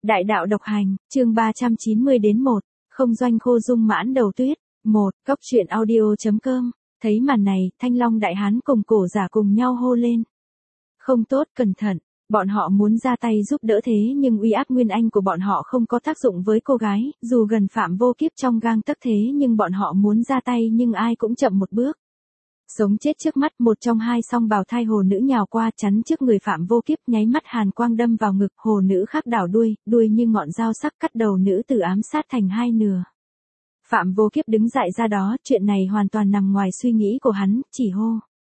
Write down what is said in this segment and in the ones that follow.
Đại đạo độc hành, chương 390 đến 1, không doanh khô dung mãn đầu tuyết. 1, Cốc truyện audio.com, thấy màn này, Thanh Long đại hán cùng cổ giả cùng nhau hô lên. Không tốt, cẩn thận, bọn họ muốn ra tay giúp đỡ thế nhưng uy áp nguyên anh của bọn họ không có tác dụng với cô gái, dù gần Phạm Vô Kiếp trong gang tấc thế nhưng bọn họ muốn ra tay nhưng ai cũng chậm một bước. Sống chết trước mắt, một trong hai song bào thai hồ nữ nhào qua chắn trước người Phạm Vô Kiếp, nháy mắt hàn quang đâm vào ngực, hồ nữ khác đảo đuôi như ngọn dao sắc cắt đầu nữ tử ám sát thành hai nửa. Phạm Vô Kiếp đứng dại ra đó, chuyện này hoàn toàn nằm ngoài suy nghĩ của hắn, chỉ hô.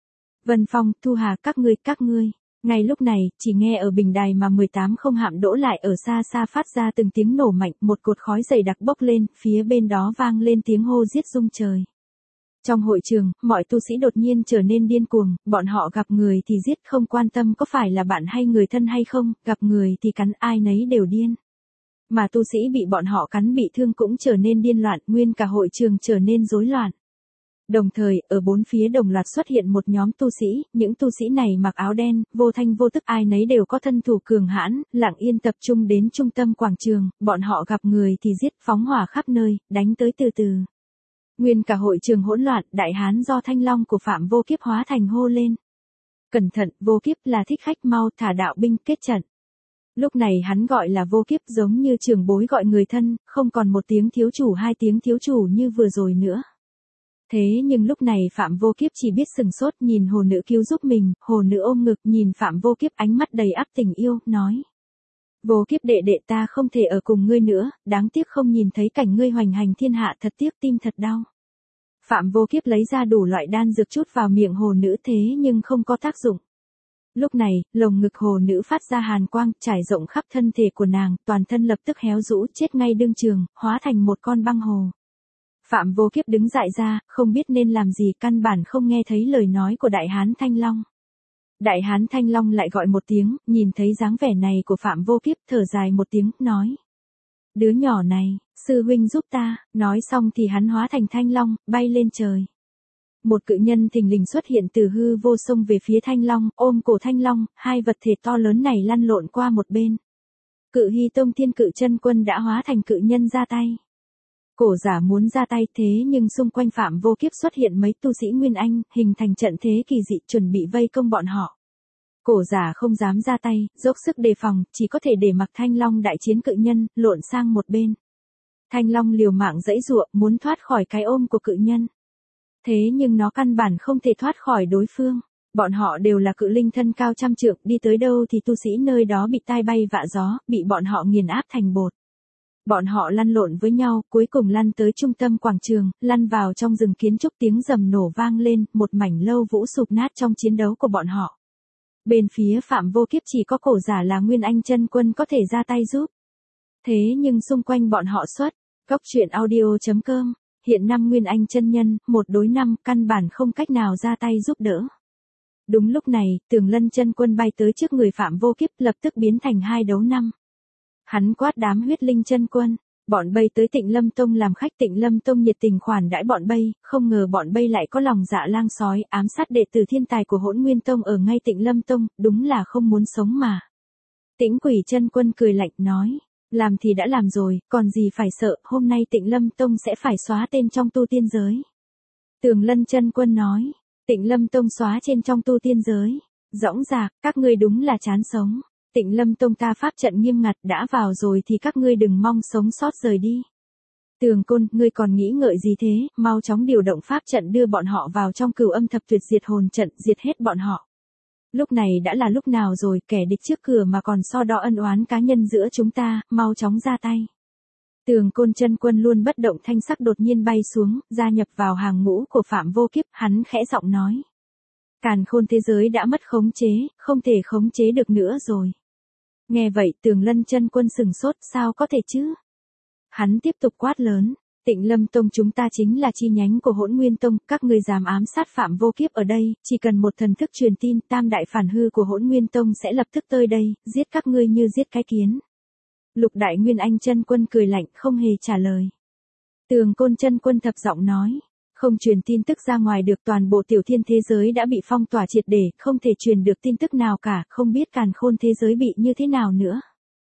Vân Phong, Thu Hà, các ngươi. Ngay lúc này, chỉ nghe ở bình đài mà 18 không hạm đỗ lại ở xa xa phát ra từng tiếng nổ mạnh, một cột khói dày đặc bốc lên, phía bên đó vang lên tiếng hô giết rung trời. Trong hội trường, mọi tu sĩ đột nhiên trở nên điên cuồng, bọn họ gặp người thì giết, không quan tâm có phải là bạn hay người thân hay không, gặp người thì cắn, ai nấy đều điên. Mà tu sĩ bị bọn họ cắn bị thương cũng trở nên điên loạn, nguyên cả hội trường trở nên rối loạn. Đồng thời, ở bốn phía đồng loạt xuất hiện một nhóm tu sĩ, những tu sĩ này mặc áo đen, vô thanh vô tức, ai nấy đều có thân thủ cường hãn, lặng yên tập trung đến trung tâm quảng trường, bọn họ gặp người thì giết, phóng hỏa khắp nơi, đánh tới từ từ. Nguyên cả hội trường hỗn loạn, đại hán do Thanh Long của Phạm Vô Kiếp hóa thành hô lên. Cẩn thận, Vô Kiếp là thích khách, mau thả đạo binh kết trận. Lúc này hắn gọi là Vô Kiếp giống như trưởng bối gọi người thân, không còn một tiếng thiếu chủ hai tiếng thiếu chủ như vừa rồi nữa. Thế nhưng lúc này Phạm Vô Kiếp chỉ biết sừng sốt nhìn hồ nữ cứu giúp mình, hồ nữ ôm ngực nhìn Phạm Vô Kiếp ánh mắt đầy ắp tình yêu, nói. Vô Kiếp đệ đệ, ta không thể ở cùng ngươi nữa, đáng tiếc không nhìn thấy cảnh ngươi hoành hành thiên hạ, thật tiếc, tim thật đau. Phạm Vô Kiếp lấy ra đủ loại đan dược chút vào miệng hồ nữ thế nhưng không có tác dụng. Lúc này, lồng ngực hồ nữ phát ra hàn quang, trải rộng khắp thân thể của nàng, toàn thân lập tức héo rũ, chết ngay đương trường, hóa thành một con băng hồ. Phạm Vô Kiếp đứng dại ra, không biết nên làm gì, căn bản không nghe thấy lời nói của đại hán Thanh Long. Đại hán Thanh Long lại gọi một tiếng, nhìn thấy dáng vẻ này của Phạm Vô Kiếp, thở dài một tiếng, nói. Đứa nhỏ này, sư huynh giúp ta, nói xong thì hắn hóa thành Thanh Long, bay lên trời. Một cự nhân thình lình xuất hiện từ hư vô xông về phía Thanh Long, ôm cổ Thanh Long, hai vật thể to lớn này lăn lộn qua một bên. Cự Hy Tông Thiên Cự Chân Quân đã hóa thành cự nhân ra tay. Cổ giả muốn ra tay thế nhưng xung quanh Phạm Vô Kiếp xuất hiện mấy tu sĩ Nguyên Anh, hình thành trận thế kỳ dị chuẩn bị vây công bọn họ. Cổ giả không dám ra tay, dốc sức đề phòng, chỉ có thể để mặc Thanh Long đại chiến cự nhân, lộn sang một bên. Thanh Long liều mạng giãy giụa, muốn thoát khỏi cái ôm của cự nhân. Thế nhưng nó căn bản không thể thoát khỏi đối phương. Bọn họ đều là cự linh thân cao trăm trượng, đi tới đâu thì tu sĩ nơi đó bị tai bay vạ gió, bị bọn họ nghiền áp thành bột. Bọn họ lăn lộn với nhau, cuối cùng lăn tới trung tâm quảng trường, lăn vào trong rừng kiến trúc, tiếng rầm nổ vang lên, một mảnh lâu vũ sụp nát trong chiến đấu của bọn họ. Bên phía Phạm Vô Kiếp chỉ có cổ giả là Nguyên Anh chân quân có thể ra tay giúp. Thế nhưng xung quanh bọn họ xuất, Cốc truyện audio.com, hiện 5 Nguyên Anh chân nhân, 1 đối 5, căn bản không cách nào ra tay giúp đỡ. Đúng lúc này, Tường Lân chân quân bay tới trước người Phạm Vô Kiếp, lập tức biến thành 2 đấu 5. Hắn quát đám huyết linh chân quân, bọn bay tới Tịnh Lâm Tông làm khách, Tịnh Lâm Tông nhiệt tình khoản đãi bọn bay, không ngờ bọn bay lại có lòng dạ lang sói, ám sát đệ tử thiên tài của Hỗn Nguyên Tông ở ngay Tịnh Lâm Tông, đúng là không muốn sống mà. Tĩnh Quỷ chân quân cười lạnh nói, làm thì đã làm rồi, còn gì phải sợ, hôm nay Tịnh Lâm Tông sẽ phải xóa tên trong tu tiên giới. Tường Lân chân quân nói, Tịnh Lâm Tông xóa trên trong tu tiên giới, dõng dạc, các ngươi đúng là chán sống. Tịnh Lâm Tông ta pháp trận nghiêm ngặt, đã vào rồi thì các ngươi đừng mong sống sót rời đi. Tường Côn, ngươi còn nghĩ ngợi gì thế, mau chóng điều động pháp trận đưa bọn họ vào trong Cửu Âm Thập Tuyệt diệt hồn trận, diệt hết bọn họ. Lúc này đã là lúc nào rồi, kẻ địch trước cửa mà còn so đo ân oán cá nhân giữa chúng ta, mau chóng ra tay. Tường Côn chân quân luôn bất động thanh sắc đột nhiên bay xuống, gia nhập vào hàng ngũ của Phạm Vô Kiếp, hắn khẽ giọng nói. Càn khôn thế giới đã mất khống chế, không thể khống chế được nữa rồi. Nghe vậy Tường Lân chân quân sừng sốt, sao có thể chứ? Hắn tiếp tục quát lớn, Tịnh Lâm Tông chúng ta chính là chi nhánh của Hỗn Nguyên Tông, các ngươi dám ám sát Phạm Vô Kiếp ở đây, chỉ cần một thần thức truyền tin, tam đại phản hư của Hỗn Nguyên Tông sẽ lập tức tới đây, giết các ngươi như giết cái kiến. Lục đại Nguyên Anh chân quân cười lạnh, không hề trả lời. Tường Côn chân quân thập giọng nói, không truyền tin tức ra ngoài được, toàn bộ tiểu thiên thế giới đã bị phong tỏa triệt để, không thể truyền được tin tức nào cả, không biết càn khôn thế giới bị như thế nào nữa.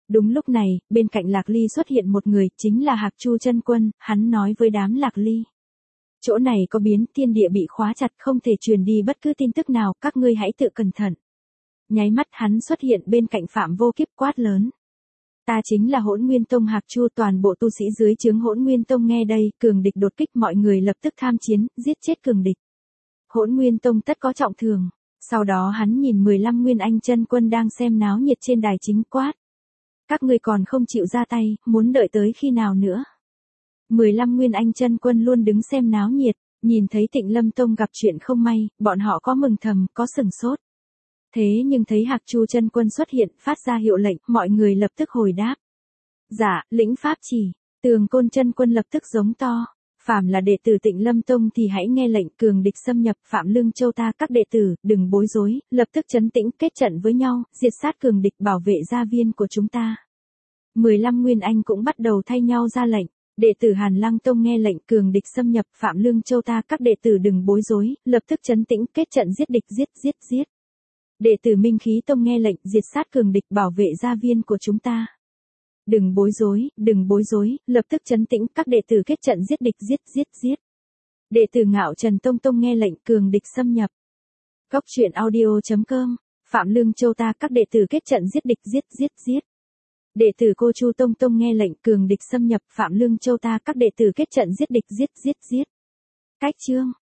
Đúng lúc này, bên cạnh Lạc Ly xuất hiện một người, chính là Hạc Chu Chân Quân, hắn nói với đám Lạc Ly. Chỗ này có biến, thiên địa bị khóa chặt, không thể truyền đi bất cứ tin tức nào, các ngươi hãy tự cẩn thận. Nháy mắt hắn xuất hiện bên cạnh Phạm Vô Kiếp quát lớn. Ta chính là Hỗn Nguyên Tông Hạc Chu, toàn bộ tu sĩ dưới trướng Hỗn Nguyên Tông nghe đây, cường địch đột kích, mọi người lập tức tham chiến, giết chết cường địch. Hỗn Nguyên Tông tất có trọng thương. Sau đó hắn nhìn 15 Nguyên Anh chân quân đang xem náo nhiệt trên đài chính quát. Các ngươi còn không chịu ra tay, muốn đợi tới khi nào nữa? 15 Nguyên Anh chân quân luôn đứng xem náo nhiệt, nhìn thấy Tịnh Lâm Tông gặp chuyện không may, bọn họ có mừng thầm, có sửng sốt. Thế nhưng thấy Hạc Chu chân quân xuất hiện, phát ra hiệu lệnh, mọi người lập tức hồi đáp. Dạ, lĩnh pháp chỉ, Tường Côn chân quân lập tức giống to. Phàm là đệ tử Tịnh Lâm Tông thì hãy nghe lệnh, cường địch xâm nhập Phạm Lương Châu ta, các đệ tử, đừng bối rối, lập tức trấn tĩnh, kết trận với nhau, diệt sát cường địch, bảo vệ gia viên của chúng ta. 15 Nguyên Anh cũng bắt đầu thay nhau ra lệnh. Đệ tử Hàn Lăng Tông nghe lệnh, cường địch xâm nhập Phạm Lương Châu ta, các đệ tử đừng bối rối, lập tức trấn tĩnh, kết trận giết địch, giết. Đệ tử Minh Khí Tông nghe lệnh, diệt sát cường địch, bảo vệ gia viên của chúng ta. Đừng bối rối, lập tức trấn tĩnh, các đệ tử kết trận giết địch, giết. Đệ tử Ngạo Trần Tông nghe lệnh, cường địch xâm nhập. Cốc truyện audio.com, Phạm Lương Châu ta, các đệ tử kết trận giết địch, giết. Đệ tử Cô Chu Tông nghe lệnh, cường địch xâm nhập Phạm Lương Châu ta, các đệ tử kết trận giết địch, giết. Cách chương